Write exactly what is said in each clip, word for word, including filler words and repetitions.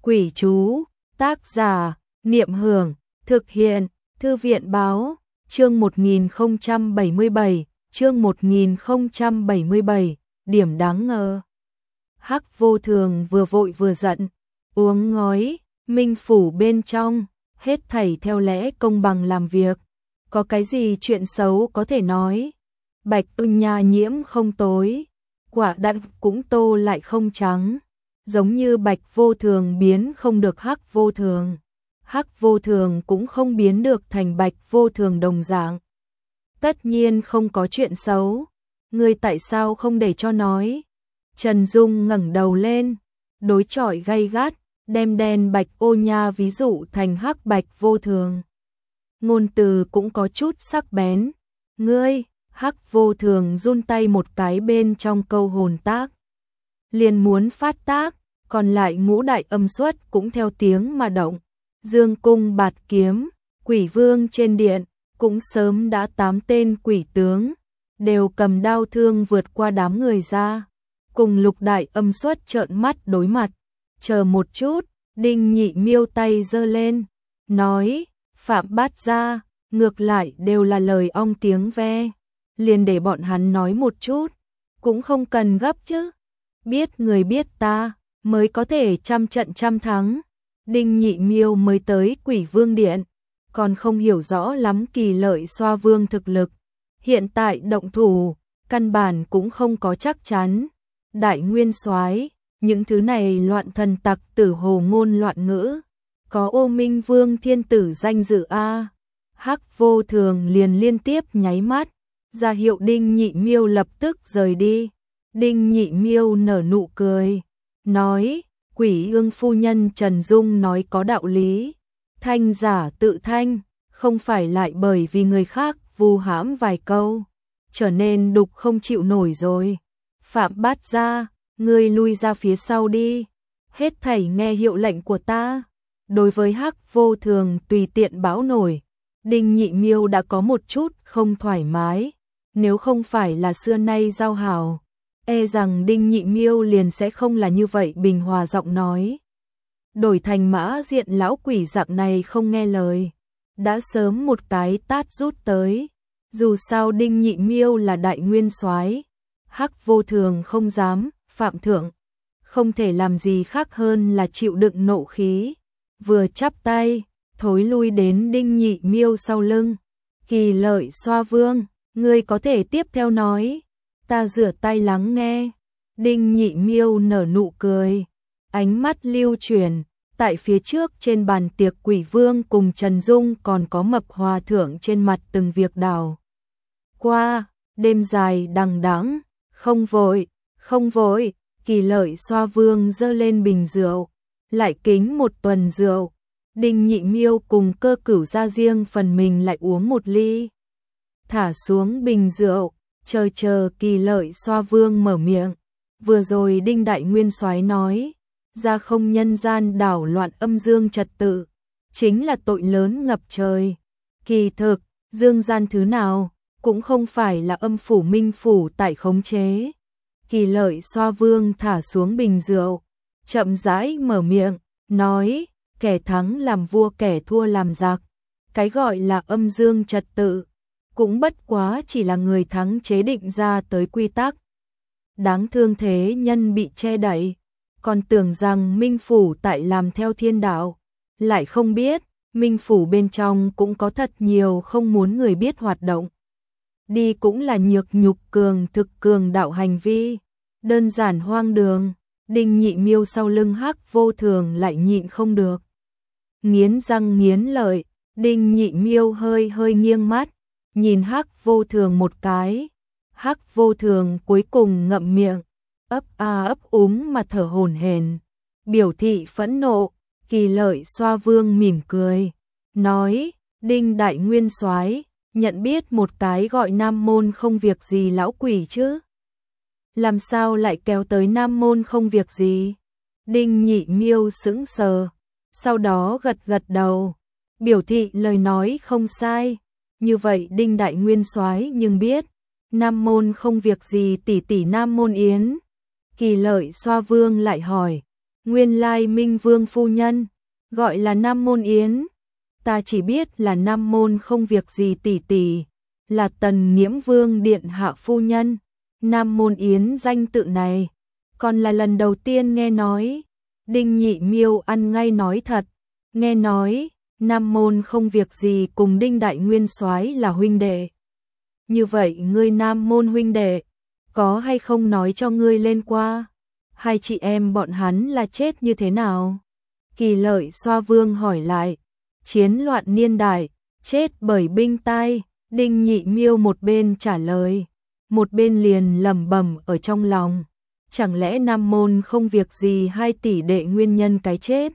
Quỷ chú, tác giả, Niệm Hưởng, thực hiện, Thư viện báo, chương một nghìn không trăm bảy mươi bảy, chương một nghìn không trăm bảy mươi bảy, điểm đáng ngờ. Hắc Vô Thường vừa vội vừa giận, uống ngói, minh phủ bên trong, hết thảy theo lẽ công bằng làm việc, có cái gì chuyện xấu có thể nói. Bạch ưng nha nhiễm không tối, quả đặng cũng tô lại không trắng, giống như Bạch Vô Thường biến không được Hắc Vô Thường, Hắc Vô Thường cũng không biến được thành Bạch Vô Thường đồng dạng. Tất nhiên không có chuyện xấu, ngươi tại sao không để cho nói? Trần Dung ngẩng đầu lên, đối chọi gay gắt, đem đen bạch ô nha ví dụ thành hắc Bạch Vô Thường. Ngôn từ cũng có chút sắc bén. Ngươi, Hắc Vô Thường run tay một cái bên trong câu hồn tác, liền muốn phát tác, còn lại ngũ đại âm xuất cũng theo tiếng mà động. Dương cung bạt kiếm, quỷ vương trên điện, cũng sớm đã tám tên quỷ tướng, đều cầm đao thương vượt qua đám người ra, cùng lục đại âm xuất trợn mắt đối mặt. Chờ một chút, Đinh Nhị Miêu tay giơ lên, nói, Phạm Bát Gia, ngược lại đều là lời ong tiếng ve, liền để bọn hắn nói một chút, cũng không cần gấp chứ, biết người biết ta, mới có thể trăm trận trăm thắng. Đinh Nhị Miêu mới tới Quỷ Vương Điện, còn không hiểu rõ lắm Kỳ Lợi Xoa Vương thực lực, hiện tại động thủ, căn bản cũng không có chắc chắn. Đại Nguyên Soái, những thứ này loạn thần tặc tử hồ ngôn loạn ngữ, có Ô Minh Vương thiên tử danh dự a. Hắc Vô Thường liền liên tiếp nháy mắt, ra hiệu Đinh Nhị Miêu lập tức rời đi. Đinh Nhị Miêu nở nụ cười, nói, Quỷ Ương phu nhân Trần Dung nói có đạo lý, thanh giả tự thanh, không phải lại bởi vì người khác vu hãm vài câu, trở nên đục không chịu nổi rồi. Phạm Bát Gia, ngươi lui ra phía sau đi, hết thảy nghe hiệu lệnh của ta. Đối với Hắc Vô Thường tùy tiện báo nổi, Đinh Nhị Miêu đã có một chút không thoải mái, nếu không phải là xưa nay giao hảo, e rằng Đinh Nhị Miêu liền sẽ không là như vậy bình hòa giọng nói. Đổi thành Mã Diện lão quỷ dạng này không nghe lời, đã sớm một cái tát rút tới. Dù sao Đinh Nhị Miêu là đại nguyên soái, Hắc Vô Thường không dám phạm thượng, không thể làm gì khác hơn là chịu đựng nộ khí, vừa chắp tay, thối lui đến Đinh Nhị Miêu sau lưng. Kỳ Lợi Xoa Vương, ngươi có thể tiếp theo nói, ta rửa tay lắng nghe. Đinh Nhị Miêu nở nụ cười, ánh mắt lưu chuyển, tại phía trước trên bàn tiệc Quỷ Vương cùng Trần Dung còn có Mập Hòa Thượng trên mặt từng việc đào qua, đêm dài đằng đẵng, không vội, không vội. Kỳ Lợi Xoa Vương giơ lên bình rượu, lại kính một tuần rượu. Đinh Nhị Miêu cùng Cơ Cửu ra riêng phần mình lại uống một ly, thả xuống bình rượu, chờ chờ Kỳ Lợi Xoa Vương mở miệng. Vừa rồi Đinh Đại Nguyên Soái nói, ra không nhân gian đảo loạn âm dương trật tự, chính là tội lớn ngập trời. Kỳ thực, dương gian thứ nào, cũng không phải là âm phủ minh phủ tại khống chế. Kỳ Lợi Xoa Vương thả xuống bình rượu, chậm rãi mở miệng, nói, kẻ thắng làm vua kẻ thua làm giặc, cái gọi là âm dương trật tự, cũng bất quá chỉ là người thắng chế định ra tới quy tắc. Đáng thương thế nhân bị che đậy, còn tưởng rằng minh phủ tại làm theo thiên đạo, lại không biết, minh phủ bên trong cũng có thật nhiều không muốn người biết hoạt động. Đi cũng là nhược nhục cường thực cường đạo hành vi, đơn giản hoang đường. Đinh Nhị Miêu sau lưng Hắc Vô Thường lại nhịn không được, nghiến răng nghiến lợi. Đinh Nhị Miêu hơi hơi nghiêng mắt, nhìn Hắc Vô Thường một cái. Hắc Vô Thường cuối cùng ngậm miệng, ấp a ấp úng mà thở hổn hển, biểu thị phẫn nộ. Kỳ Lợi Xoa Vương mỉm cười, nói, Đinh Đại Nguyên Soái, nhận biết một cái gọi Nam Môn không việc gì lão quỷ chứ? Làm sao lại kéo tới Nam Môn không việc gì? Đinh Nhị Miêu sững sờ, sau đó gật gật đầu, biểu thị lời nói không sai. Như vậy Đinh Đại Nguyên Soái nhưng biết, Nam Môn không việc gì tỷ tỷ Nam Môn Yến. Kỳ Lợi Xoa Vương lại hỏi, Nguyên lai Minh Vương phu nhân, gọi là Nam Môn Yến. Ta chỉ biết là Nam Môn không việc gì tỷ tỷ, là Tần Nghiễm Vương điện hạ phu nhân. Nam Môn Yến danh tự này, còn là lần đầu tiên nghe nói. Đinh Nhị Miêu ăn ngay nói thật, nghe nói Nam Môn không việc gì cùng Đinh Đại Nguyên soái là huynh đệ. Như vậy ngươi Nam Môn huynh đệ, có hay không nói cho ngươi lên qua? Hai chị em bọn hắn là chết như thế nào? Kỳ Lợi Xoa Vương hỏi lại. Chiến loạn niên đại, chết bởi binh tai. Đinh Nhị Miêu một bên trả lời, một bên liền lẩm bẩm ở trong lòng. Chẳng lẽ Nam Môn không việc gì hai tỷ đệ nguyên nhân cái chết?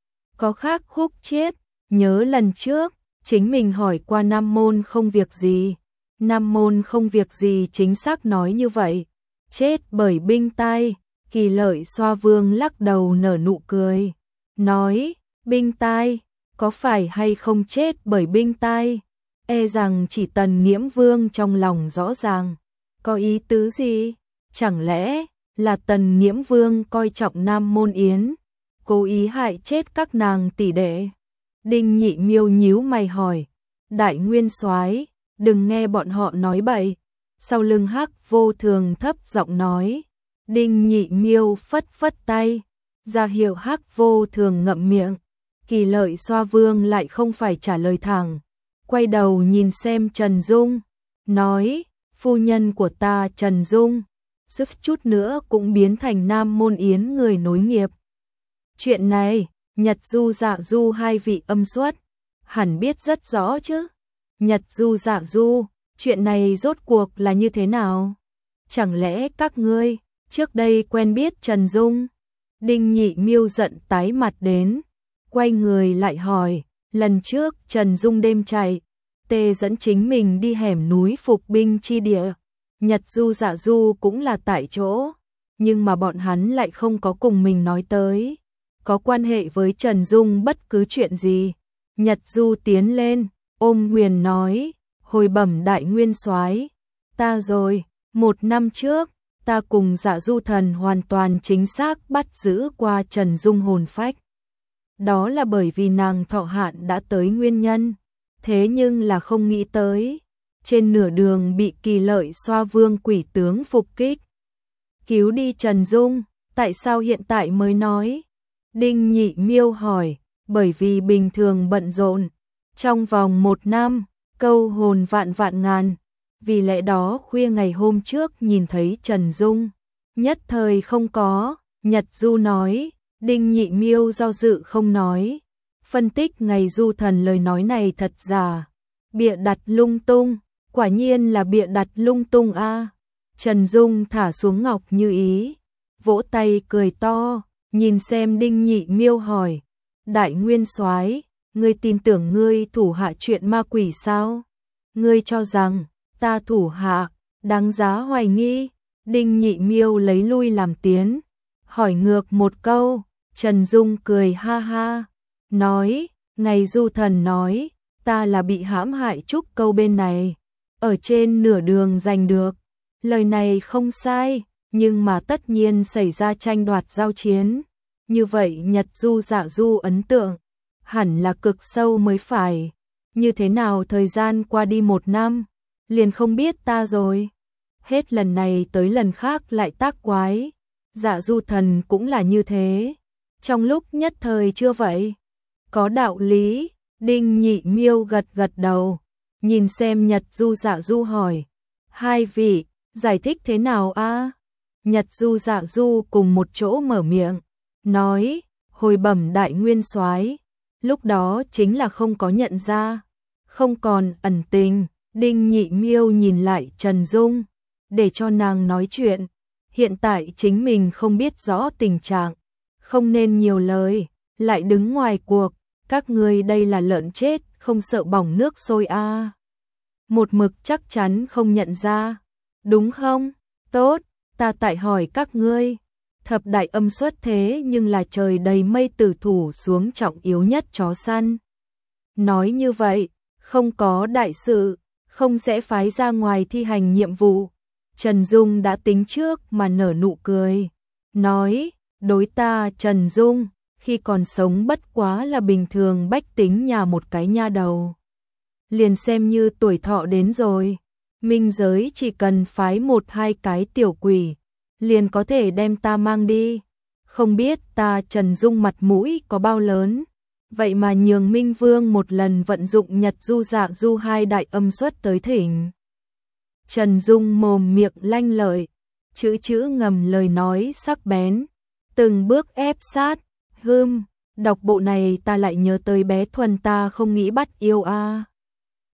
Có khác khúc chết, nhớ lần trước, chính mình hỏi qua Nam Môn không việc gì. Nam Môn không việc gì chính xác nói như vậy. Chết bởi binh tai. Kỳ Lợi Xoa Vương lắc đầu nở nụ cười, nói, binh tai, có phải hay không chết bởi binh tai? E rằng chỉ Tần Nghiễm Vương trong lòng rõ ràng. Có ý tứ gì? Chẳng lẽ là Tần Nghiễm Vương coi trọng Nam Môn Yến, cố ý hại chết các nàng tỷ đệ? Đinh Nhị Miêu nhíu mày hỏi, Đại Nguyên soái, đừng nghe bọn họ nói bậy. Sau lưng Hắc Vô Thường thấp giọng nói. Đinh Nhị Miêu phất phất tay, ra hiệu Hắc Vô Thường ngậm miệng. Kỳ Lợi Xoa Vương lại không phải trả lời thẳng, quay đầu nhìn xem Trần Dung, nói, phu nhân của ta Trần Dung, suýt chút nữa cũng biến thành Nam Môn Yến người nối nghiệp. Chuyện này, Nhật Du Dạ Du hai vị âm xuất, hẳn biết rất rõ chứ. Nhật Du Dạ Du, chuyện này rốt cuộc là như thế nào? Chẳng lẽ các ngươi trước đây quen biết Trần Dung? Đinh Nhị Miêu giận tái mặt đến, quay người lại hỏi, lần trước Trần Dung đêm chạy, tê dẫn chính mình đi hẻm núi phục binh chi địa, Nhật Du Dạ Du cũng là tại chỗ, nhưng mà bọn hắn lại không có cùng mình nói tới, có quan hệ với Trần Dung bất cứ chuyện gì. Nhật Du tiến lên, ôm Nguyền nói, hồi bẩm Đại Nguyên soái, ta rồi, một năm trước, ta cùng Dạ Du Thần hoàn toàn chính xác bắt giữ qua Trần Dung hồn phách. Đó là bởi vì nàng thọ hạn đã tới nguyên nhân, thế nhưng là không nghĩ tới, trên nửa đường bị Kỳ Lợi Xoa Vương quỷ tướng phục kích, cứu đi Trần Dung, tại sao hiện tại mới nói? Đinh Nhị Miêu hỏi, bởi vì bình thường bận rộn, trong vòng một năm, câu hồn vạn vạn ngàn, vì lẽ đó khuya ngày hôm trước nhìn thấy Trần Dung, nhất thời không có. Nhật Du nói. Đinh Nhị Miêu do dự không nói, phân tích ngày Du Thần lời nói này thật giả, bịa đặt lung tung, quả nhiên là bịa đặt lung tung a. À. Trần Dung thả xuống ngọc như ý, vỗ tay cười to, nhìn xem Đinh Nhị Miêu hỏi, Đại Nguyên soái, ngươi tin tưởng ngươi thủ hạ chuyện ma quỷ sao? Ngươi cho rằng ta thủ hạ đáng giá hoài nghi? Đinh Nhị Miêu lấy lui làm tiến, hỏi ngược một câu. Trần Dung cười ha ha, nói, ngày Du Thần nói, ta là bị hãm hại Trúc Câu bên này, ở trên nửa đường giành được. Lời này không sai, nhưng mà tất nhiên xảy ra tranh đoạt giao chiến. Như vậy Nhật Du Dạ Du ấn tượng, hẳn là cực sâu mới phải. Như thế nào thời gian qua đi một năm, liền không biết ta rồi. Hết lần này tới lần khác lại tác quái. Dạ Du Thần cũng là như thế. Trong lúc nhất thời chưa vậy. Có đạo lý. Đinh Nhị Miêu gật gật đầu, nhìn xem Nhật Du Dạ Du hỏi, hai vị, giải thích thế nào a? Nhật Du Dạ Du cùng một chỗ mở miệng, nói, hồi bẩm Đại Nguyên soái, lúc đó chính là không có nhận ra, không còn ẩn tình. Đinh Nhị Miêu nhìn lại Trần Dung, để cho nàng nói chuyện, hiện tại chính mình không biết rõ tình trạng, không nên nhiều lời, lại đứng ngoài cuộc. Các ngươi đây là lợn chết, không sợ bỏng nước sôi a. À. Một mực chắc chắn không nhận ra, đúng không? Tốt, ta tại hỏi các ngươi, thập đại âm xuất thế nhưng là trời đầy mây tử thủ xuống trọng yếu nhất chó săn. Nói như vậy, không có đại sự, không sẽ phái ra ngoài thi hành nhiệm vụ. Trần Dung đã tính trước mà nở nụ cười, nói, Đối ta Trần Dung, khi còn sống bất quá là bình thường bách tính nhà một cái nha đầu. Liền xem như tuổi thọ đến rồi, minh giới chỉ cần phái một hai cái tiểu quỷ, liền có thể đem ta mang đi. Không biết ta Trần Dung mặt mũi có bao lớn, vậy mà nhường Minh Vương một lần vận dụng Nhật Du Dạ Du hai đại âm xuất tới thỉnh. Trần Dung mồm miệng lanh lợi, chữ chữ ngầm lời nói sắc bén, từng bước ép sát. Hưm, đọc bộ này ta lại nhớ tới bé Thuần ta không nghĩ bắt yêu a.